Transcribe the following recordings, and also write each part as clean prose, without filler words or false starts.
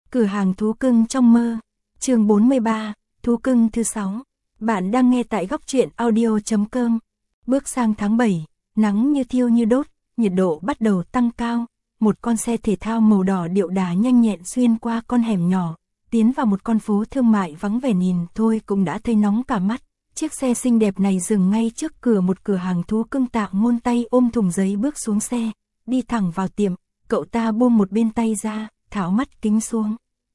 Cửa hàng thú cưng trong mơ. Chương 43, thú cưng thứ 6. Bạn đang nghe tại góc truyện audio.com. Bước sang tháng 7, nắng như thiêu như đốt, nhiệt độ bắt đầu tăng cao. Một con xe thể thao màu đỏ điệu đà nhanh nhẹn xuyên qua con hẻm nhỏ, tiến vào một con phố thương mại vắng vẻ, nhìn thôi cũng đã thấy nóng cả mắt. Chiếc xe xinh đẹp này dừng ngay trước cửa một cửa hàng thú cưng. Tạ Ngôn tay ôm thùng giấy bước xuống xe, đi thẳng vào tiệm. Cậu ta buông một bên tay ra, tháo mắt kính xuống.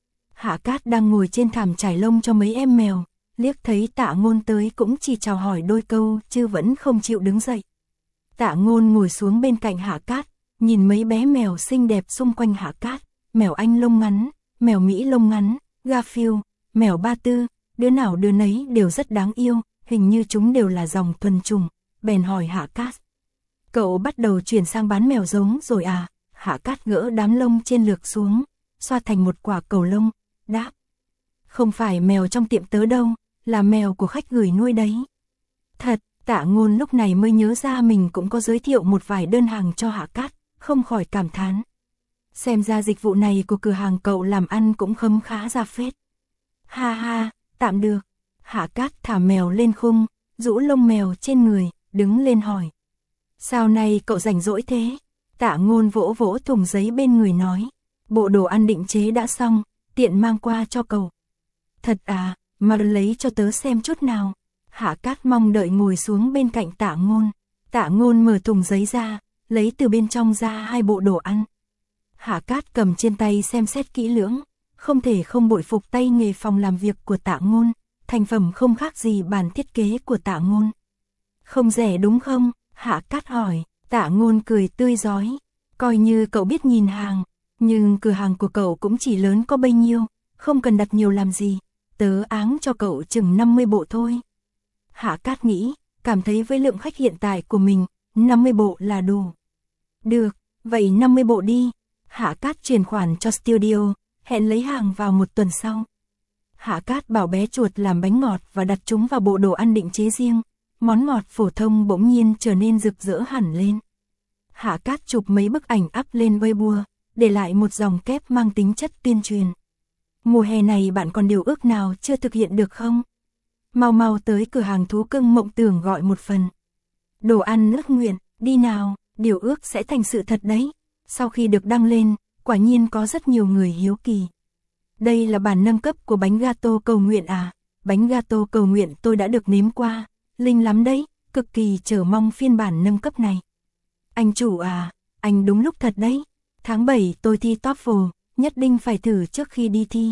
Hạ Cát đang ngồi trên thảm trải lông cho mấy em mèo, liếc thấy Tạ Ngôn tới cũng chỉ chào hỏi đôi câu chứ vẫn không chịu đứng dậy. Tạ Ngôn ngồi xuống bên cạnh Hạ Cát, nhìn mấy bé mèo xinh đẹp xung quanh Hạ Cát, mèo Anh lông ngắn, mèo Mỹ lông ngắn, Garfield, mèo Ba Tư, đứa nào đứa nấy đều rất đáng yêu, hình như chúng đều là dòng thuần chủng, bèn hỏi Hạ Cát. Cậu bắt đầu chuyển sang bán mèo giống rồi à? Hạ Cát gỡ đám lông trên lược xuống, xoa thành một quả cầu lông, đáp. Không phải mèo trong tiệm tớ đâu, là mèo của khách gửi nuôi đấy. Thật, Tạ Ngôn lúc này mới nhớ ra mình cũng có giới thiệu một vài đơn hàng cho Hạ Cát, không khỏi cảm thán. Xem ra dịch vụ này của cửa hàng cậu làm ăn cũng khấm khá ra phết. Ha ha, tạm được. Hạ Cát thả mèo lên khung, rũ lông mèo trên người, đứng lên hỏi. Sao nay cậu rảnh rỗi thế? Tạ Ngôn vỗ vỗ thùng giấy bên người nói. Bộ đồ ăn định chế đã xong, tiện mang qua cho cậu. Thật à, mà lấy cho tớ xem chút nào. Hạ Cát mong đợi ngồi xuống bên cạnh Tạ Ngôn. Tạ Ngôn mở thùng giấy ra, lấy từ bên trong ra 2 bộ đồ ăn. Hạ Cát cầm trên tay xem xét kỹ lưỡng, không thể không bội phục tay nghề phòng làm việc của Tạ Ngôn, thành phẩm không khác gì bản thiết kế của Tạ Ngôn. Không rẻ đúng không? Hạ Cát hỏi. Tạ Ngôn cười tươi rói. Coi như cậu biết nhìn hàng, nhưng cửa hàng của cậu cũng chỉ lớn có bấy nhiêu, không cần đặt nhiều làm gì, tớ áng cho cậu chừng 50 bộ thôi. Hạ Cát nghĩ, cảm thấy với lượng khách hiện tại của mình, 50 bộ là đủ. Được, vậy 50 bộ đi. Hạ Cát chuyển khoản cho studio, hẹn lấy hàng vào một tuần sau. Hạ Cát bảo bé chuột làm bánh ngọt và đặt chúng vào bộ đồ ăn định chế riêng, món ngọt phổ thông bỗng nhiên trở nên rực rỡ hẳn lên. Hạ Cát chụp mấy bức ảnh up lên Weibo, để lại một dòng kép mang tính chất tuyên truyền. Mùa hè này bạn còn điều ước nào chưa thực hiện được không? Mau mau tới cửa hàng thú cưng Mộng Tưởng gọi một phần. Đồ ăn ước nguyện, đi nào, điều ước sẽ thành sự thật đấy. Sau khi được đăng lên, quả nhiên có rất nhiều người hiếu kỳ. Đây là bản nâng cấp của bánh gato cầu nguyện à? Bánh gato cầu nguyện tôi đã được nếm qua, linh lắm đấy, cực kỳ chờ mong phiên bản nâng cấp này. Anh chủ à, anh đúng lúc thật đấy. Tháng 7 tôi thi TOEFL, nhất định phải thử trước khi đi thi.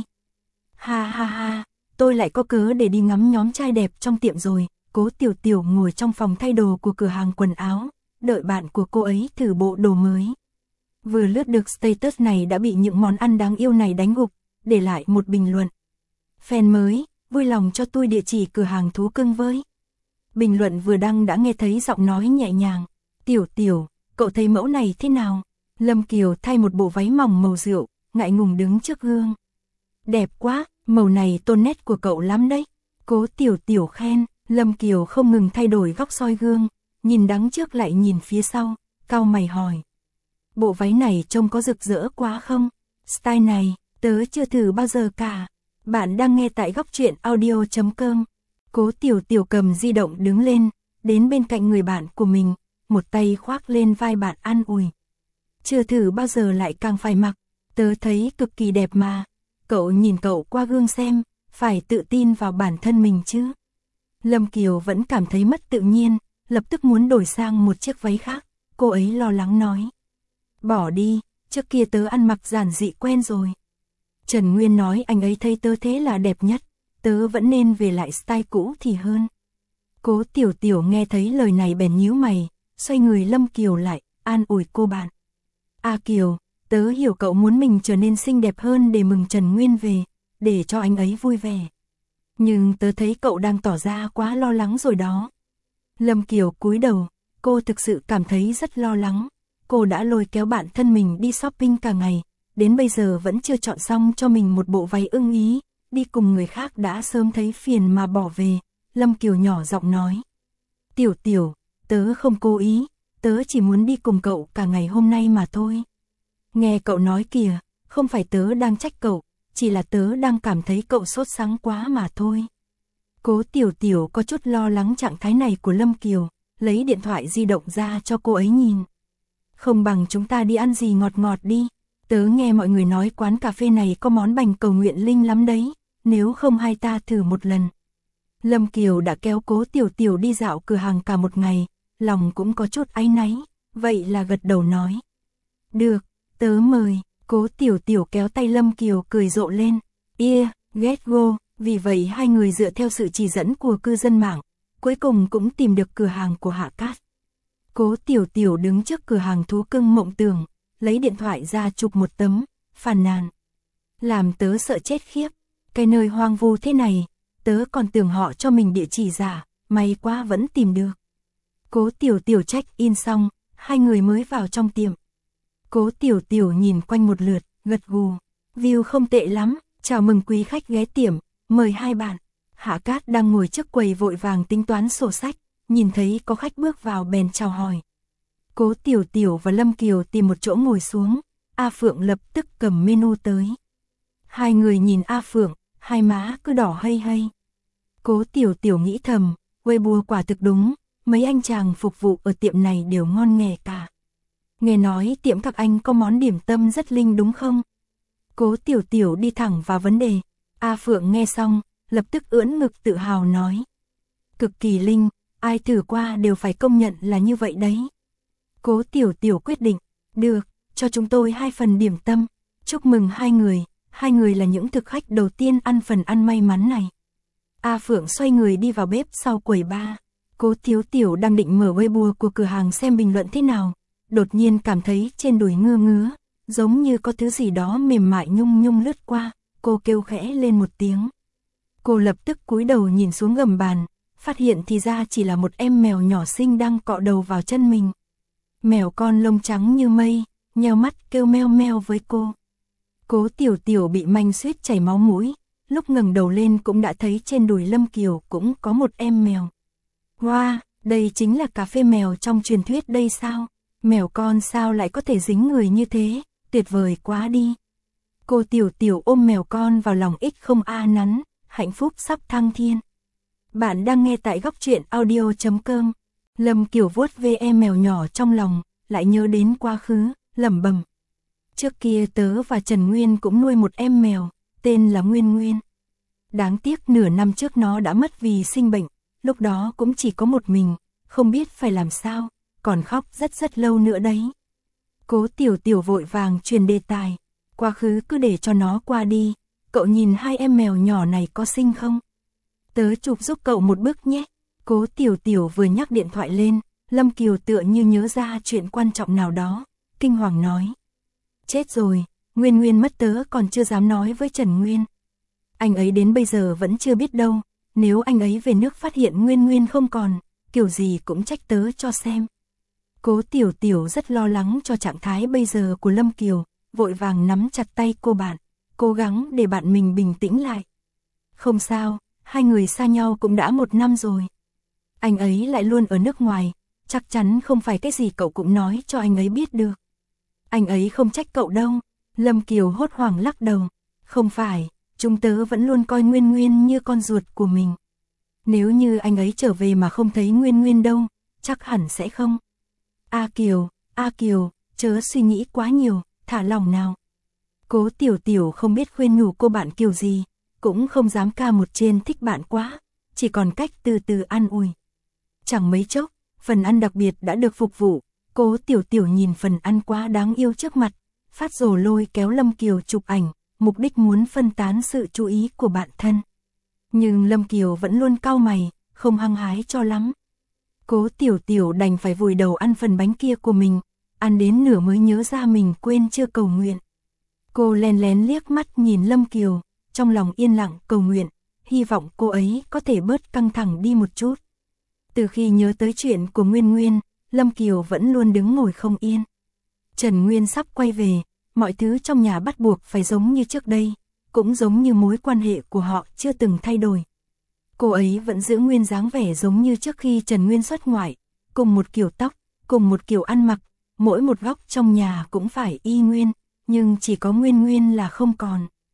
Ha ha ha, tôi lại có cớ để đi ngắm nhóm trai đẹp trong tiệm rồi. Cố Tiểu Tiểu ngồi trong phòng thay đồ của cửa hàng quần áo, đợi bạn của cô ấy thử bộ đồ mới. Vừa lướt được status này đã bị những món ăn đáng yêu này đánh gục, để lại một bình luận. Fan mới, vui lòng cho tôi địa chỉ cửa hàng thú cưng với. Bình luận vừa đăng đã nghe thấy giọng nói nhẹ nhàng. Tiểu Tiểu, cậu thấy mẫu này thế nào? Lâm Kiều thay một bộ váy mỏng màu rượu, ngại ngùng đứng trước gương. Đẹp quá, màu này tôn nét của cậu lắm đấy. Cố Tiểu Tiểu khen. Lâm Kiều không ngừng thay đổi góc soi gương, nhìn đằng trước lại nhìn phía sau, cau mày hỏi. Bộ váy này trông có rực rỡ quá không? Style này, tớ chưa thử bao giờ cả. Bạn đang nghe tại góc truyện audio.com. Cố Tiểu Tiểu cầm di động đứng lên, đến bên cạnh người bạn của mình, một tay khoác lên vai bạn an ủi. Chưa thử bao giờ lại càng phải mặc, tớ thấy cực kỳ đẹp mà. Cậu nhìn cậu qua gương xem, phải tự tin vào bản thân mình chứ. Lâm Kiều vẫn cảm thấy mất tự nhiên, lập tức muốn đổi sang một chiếc váy khác, cô ấy lo lắng nói. Bỏ đi, trước kia tớ ăn mặc giản dị quen rồi. Trần Nguyên nói anh ấy thấy tớ thế là đẹp nhất, tớ vẫn nên về lại style cũ thì hơn. Cố Tiểu Tiểu nghe thấy lời này bèn nhíu mày, xoay người Lâm Kiều lại, an ủi cô bạn. A Kiều, tớ hiểu cậu muốn mình trở nên xinh đẹp hơn để mừng Trần Nguyên về, để cho anh ấy vui vẻ. Nhưng tớ thấy cậu đang tỏ ra quá lo lắng rồi đó. Lâm Kiều cúi đầu, cô thực sự cảm thấy rất lo lắng. Cô đã lôi kéo bạn thân mình đi shopping cả ngày, đến bây giờ vẫn chưa chọn xong cho mình một bộ váy ưng ý, đi cùng người khác đã sớm thấy phiền mà bỏ về. Lâm Kiều nhỏ giọng nói. Tiểu Tiểu, tớ không cố ý, tớ chỉ muốn đi cùng cậu cả ngày hôm nay mà thôi. Nghe cậu nói kìa, không phải tớ đang trách cậu, chỉ là tớ đang cảm thấy cậu sốt sắng quá mà thôi. Cố Tiểu Tiểu có chút lo lắng trạng thái này của Lâm Kiều, lấy điện thoại di động ra cho cô ấy nhìn. Không bằng chúng ta đi ăn gì ngọt ngọt đi, tớ nghe mọi người nói quán cà phê này có món bánh cầu nguyện linh lắm đấy, nếu không hai ta thử một lần. Lâm Kiều đã kéo Cố Tiểu Tiểu đi dạo cửa hàng cả một ngày, lòng cũng có chút áy náy, vậy là gật đầu nói. Được, tớ mời. Cố Tiểu Tiểu kéo tay Lâm Kiều cười rộ lên. Get go. Vì vậy hai người dựa theo sự chỉ dẫn của cư dân mạng, cuối cùng cũng tìm được cửa hàng của Hạ Cát. Cố Tiểu Tiểu đứng trước cửa hàng thú cưng Mộng Tưởng, lấy điện thoại ra chụp một tấm, phàn nàn. Làm tớ sợ chết khiếp, cái nơi hoang vu thế này, tớ còn tưởng họ cho mình địa chỉ giả, may quá vẫn tìm được. Cố Tiểu Tiểu check in xong, hai người mới vào trong tiệm. Cố Tiểu Tiểu nhìn quanh một lượt, gật gù. View không tệ lắm, chào mừng quý khách ghé tiệm, mời hai bạn. Hạ Cát đang ngồi trước quầy vội vàng tính toán sổ sách, nhìn thấy có khách bước vào bèn chào hỏi. Cố Tiểu Tiểu và Lâm Kiều tìm một chỗ ngồi xuống, A Phượng lập tức cầm menu tới. Hai người nhìn A Phượng, hai má cứ đỏ hây hây. Cố Tiểu Tiểu nghĩ thầm, Weibo quả thực đúng, mấy anh chàng phục vụ ở tiệm này đều ngon nghẻ cả. Nghe nói tiệm các anh có món điểm tâm rất linh đúng không? Cố Tiểu Tiểu đi thẳng vào vấn đề. A Phượng nghe xong, lập tức ưỡn ngực tự hào nói. Cực kỳ linh, ai thử qua đều phải công nhận là như vậy đấy. Cố Tiểu Tiểu quyết định, được, cho chúng tôi 2 phần điểm tâm, chúc mừng hai người là những thực khách đầu tiên ăn phần ăn may mắn này. A Phượng xoay người đi vào bếp sau quầy bar. Cố Tiểu Tiểu đang định mở Weibo của cửa hàng xem bình luận thế nào, đột nhiên cảm thấy trên đùi ngứa ngứa, giống như có thứ gì đó mềm mại nhung nhung lướt qua, cô kêu khẽ lên một tiếng. Cô lập tức cúi đầu nhìn xuống gầm bàn, phát hiện thì ra chỉ là một em mèo nhỏ xinh đang cọ đầu vào chân mình. Mèo con lông trắng như mây, nheo mắt kêu meo meo với cô. Cố Tiểu Tiểu bị manh suýt chảy máu mũi, lúc ngẩng đầu lên cũng đã thấy trên đùi Lâm Kiều cũng có một em mèo. Wow, đây chính là cà phê mèo trong truyền thuyết đây sao? Mèo con sao lại có thể dính người như thế, tuyệt vời quá đi. Cô Tiểu Tiểu ôm mèo con vào lòng ích không a nắn, hạnh phúc sắp thăng thiên. Bạn đang nghe tại góc truyện audio.com. Lâm Kiều vuốt ve em mèo nhỏ trong lòng, lại nhớ đến quá khứ, lẩm bẩm. Trước kia tớ và Trần Nguyên cũng nuôi một em mèo, tên là Nguyên Nguyên. Đáng tiếc nửa năm trước nó đã mất vì sinh bệnh, lúc đó cũng chỉ có một mình, không biết phải làm sao, còn khóc rất lâu nữa đấy. Cố Tiểu Tiểu vội vàng truyền đề tài, quá khứ cứ để cho nó qua đi, cậu nhìn hai em mèo nhỏ này có xinh không? Tớ chụp giúp cậu một bức nhé. Cố Tiểu Tiểu vừa nhắc điện thoại lên, Lâm Kiều tựa như nhớ ra chuyện quan trọng nào đó, kinh hoàng nói. Chết rồi, Nguyên Nguyên mất tớ còn chưa dám nói với Trần Nguyên. Anh ấy đến bây giờ vẫn chưa biết đâu, nếu anh ấy về nước phát hiện Nguyên Nguyên không còn, kiểu gì cũng trách tớ cho xem. Cố Tiểu Tiểu rất lo lắng cho trạng thái bây giờ của Lâm Kiều, vội vàng nắm chặt tay cô bạn, cố gắng để bạn mình bình tĩnh lại. Không sao, hai người xa nhau cũng đã 1 năm rồi. Anh ấy lại luôn ở nước ngoài, chắc chắn không phải cái gì cậu cũng nói cho anh ấy biết được. Anh ấy không trách cậu đâu. Lâm Kiều hốt hoảng lắc đầu. Không phải, chúng tớ vẫn luôn coi Nguyên Nguyên như con ruột của mình. Nếu như anh ấy trở về mà không thấy Nguyên Nguyên đâu, chắc hẳn sẽ không. A Kiều, chớ suy nghĩ quá nhiều, thả lỏng nào. Cố Tiểu Tiểu không biết khuyên nhủ cô bạn Kiều gì, cũng không dám ca một trên thích bạn quá, chỉ còn cách từ từ an ủi. Chẳng mấy chốc, phần ăn đặc biệt đã được phục vụ, Cố Tiểu Tiểu nhìn phần ăn quá đáng yêu trước mặt, phát rồ lôi kéo Lâm Kiều chụp ảnh, mục đích muốn phân tán sự chú ý của bạn thân. Nhưng Lâm Kiều vẫn luôn cau mày, không hăng hái cho lắm. Cố Tiểu Tiểu đành phải vùi đầu ăn phần bánh kia của mình, ăn đến nửa mới nhớ ra mình quên chưa cầu nguyện. Cô lén lén liếc mắt nhìn Lâm Kiều, trong lòng yên lặng cầu nguyện, hy vọng cô ấy có thể bớt căng thẳng đi một chút. Từ khi nhớ tới chuyện của Nguyên Nguyên, Lâm Kiều vẫn luôn đứng ngồi không yên. Trần Nguyên sắp quay về, mọi thứ trong nhà bắt buộc phải giống như trước đây, cũng giống như mối quan hệ của họ chưa từng thay đổi. Cô ấy vẫn giữ nguyên dáng vẻ giống như trước khi Trần Nguyên xuất ngoại, cùng một kiểu tóc, cùng một kiểu ăn mặc, mỗi một góc trong nhà cũng phải y nguyên, nhưng chỉ có Nguyên Nguyên là không còn.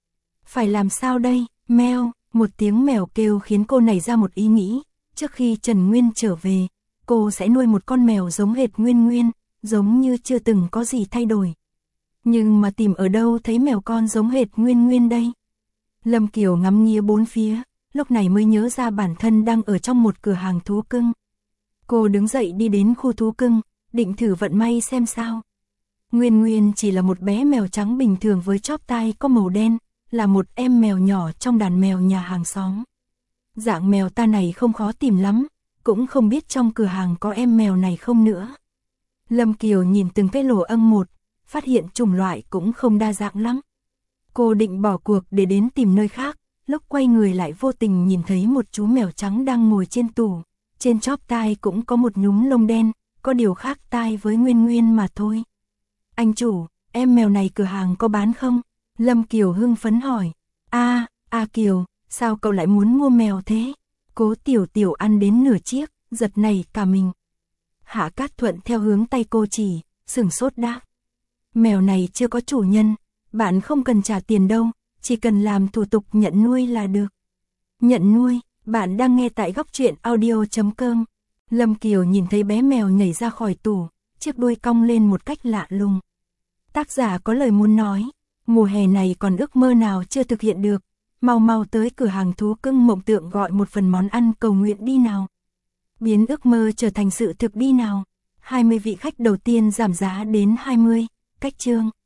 Phải làm sao đây, meo, một tiếng mèo kêu khiến cô nảy ra một ý nghĩ, trước khi Trần Nguyên trở về, cô sẽ nuôi một con mèo giống hệt Nguyên Nguyên, giống như chưa từng có gì thay đổi. Nhưng mà tìm ở đâu thấy mèo con giống hệt Nguyên Nguyên đây? Lâm Kiều ngắm nghía bốn phía, lúc này mới nhớ ra bản thân đang ở trong một cửa hàng thú cưng. Cô đứng dậy đi đến khu thú cưng, định thử vận may xem sao. Nguyên Nguyên chỉ là một bé mèo trắng bình thường với chóp tai có màu đen, là một em mèo nhỏ trong đàn mèo nhà hàng xóm. Dạng mèo ta này không khó tìm lắm, cũng không biết trong cửa hàng có em mèo này không nữa. Lâm Kiều nhìn từng cái lỗ âm một, phát hiện chủng loại cũng không đa dạng lắm. Cô định bỏ cuộc để đến tìm nơi khác, lúc quay người lại vô tình nhìn thấy một chú mèo trắng đang ngồi trên tủ, trên chóp tai cũng có một nhúm lông đen, có điều khác tai với Nguyên Nguyên mà thôi. Anh chủ, em mèo này cửa hàng có bán không? Lâm Kiều hưng phấn hỏi. Kiều, sao cậu lại muốn mua mèo thế? Cố Tiểu Tiểu ăn đến nửa chiếc, giật nảy cả mình. Hạ Cát Thuận theo hướng tay cô chỉ, sửng sốt đáp. Mèo này chưa có chủ nhân, bạn không cần trả tiền đâu, chỉ cần làm thủ tục nhận nuôi là được. Nhận nuôi, bạn đang nghe tại Góc Truyện Audio.com. Lâm Kiều nhìn thấy bé mèo nhảy ra khỏi tủ, chiếc đuôi cong lên một cách lạ lùng. Tác giả có lời muốn nói, mùa hè này còn ước mơ nào chưa thực hiện được, mau mau tới cửa hàng thú cưng mộng tượng gọi một phần món ăn cầu nguyện đi nào. Biến ước mơ trở thành sự thực đi nào. 20 vị khách đầu tiên giảm giá đến 20, cách chương.